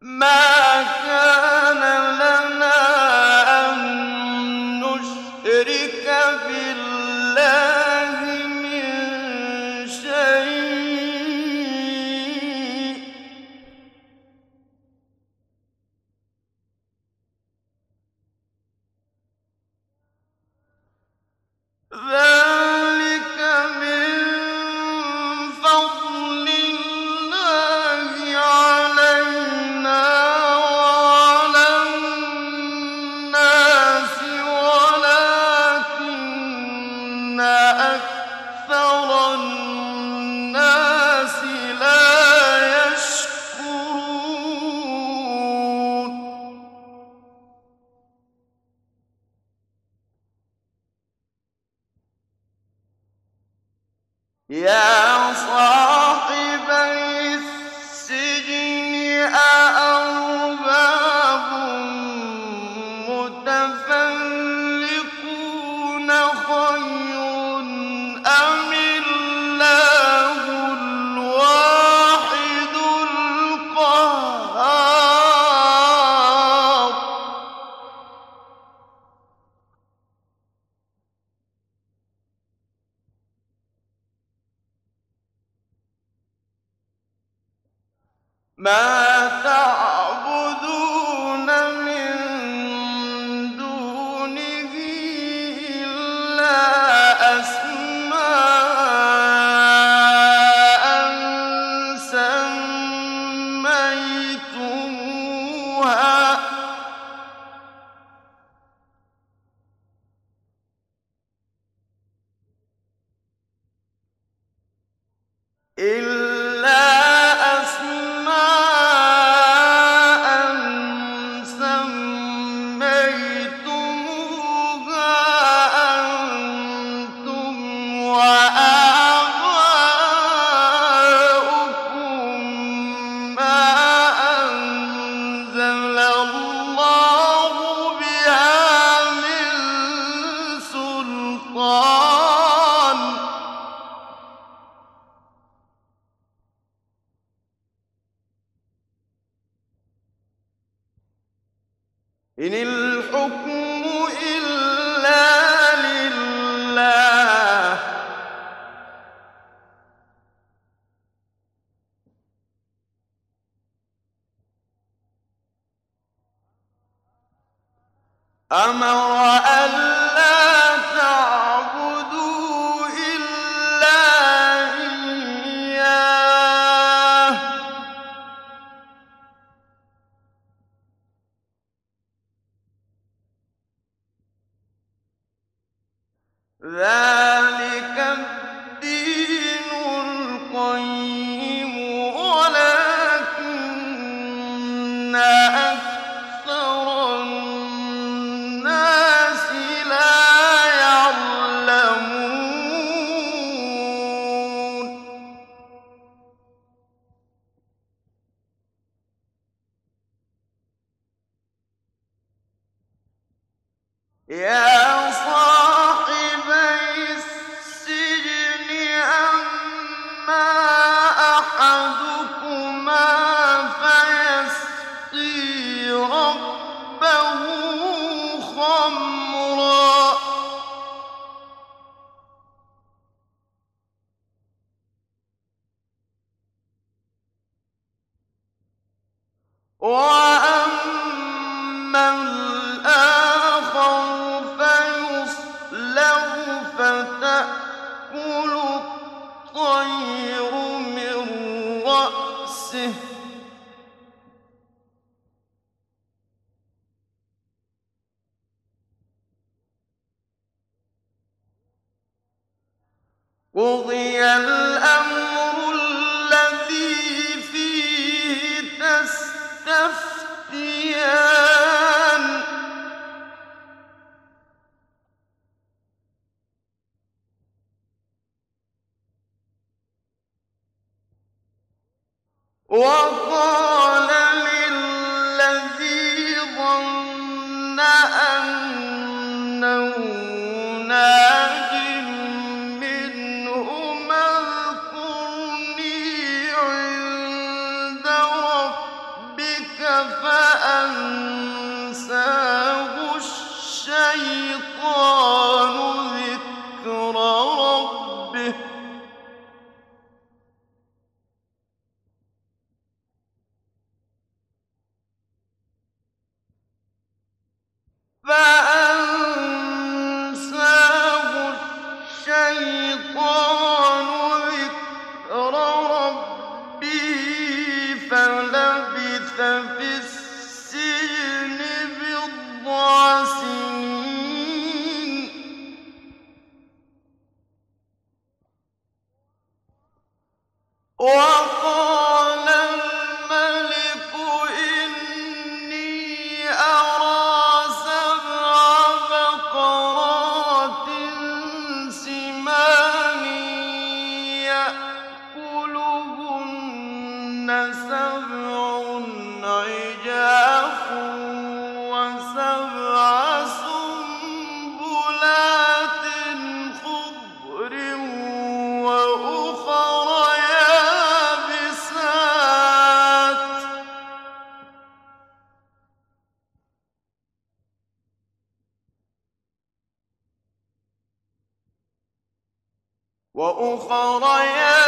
مَا كَانَ لَنَا أَن نُّشْرِكَ بِاللَّهِ مِن شَيْءٍ ۚ ذَٰلِكَ مِن فَضْلِ اللَّهِ عَلَيْنَا وَعَلَى النَّاسِ وَلَٰكِنَّ أَكْثَرَ النَّاسِ لَا يَشْكُرُونَ يَا صَاحِبَيِ السِّجْنِ أَأَرْبَابٌ مُّتَفَرِّقُونَ خَيْرٌ أَمِ اللَّهُ الْوَاحِدُ الْقَهَّارُ مَا تَعْبُدُونَ مِن دُونِهِ إِلَّا أَسْمَاءً سَمَّيْتُمُوهَا أَنتُمْ وَآبَاؤُكُم مَّا أَنزَلَ اللَّهُ بِهَا مِن سُلْطَانٍ ۚ إِنِ الْحُكْمُ إِلَّا لِلَّهِ ۖ أَمَرَ أَلَّا تَعْبُدُوا إِلَّا إِيَّاهُ ۚ ذَٰلِكَ الدِّينُ الْقَيِّمُ وَلَٰكِنَّ أَكْثَرَ النَّاسِ لَا يَعْلَمُونَ يَا صَاحِبَيِ السِّجْنِ أَمَّا أَحَدُكُمَا فَيَسْقِي رَبَّهُ خَمْرًا ۖ وَأَمَّا الْآخَرُ فَيُصْلَبُ فَتَأْكُلُ الطَّيْرُ مِن رَّأْسِهِ ۚ قُضِيَ الْأَمْرُ الَّذِي فِيهِ تَسْتَفْتِيَانِ وَقَالَ لِلَّذِي ظَنَّ أَنَّهُ نَاجٍ مِّنْهُمَا اذْكُرْنِي عِندَ رَبِّكَ في السجن بضع سنين وقال الملك إني أرى 7 بقرات سمان يأكلهن 7 عجاف و7 سنبلات خضر وأخر يابسات وأخر يابسات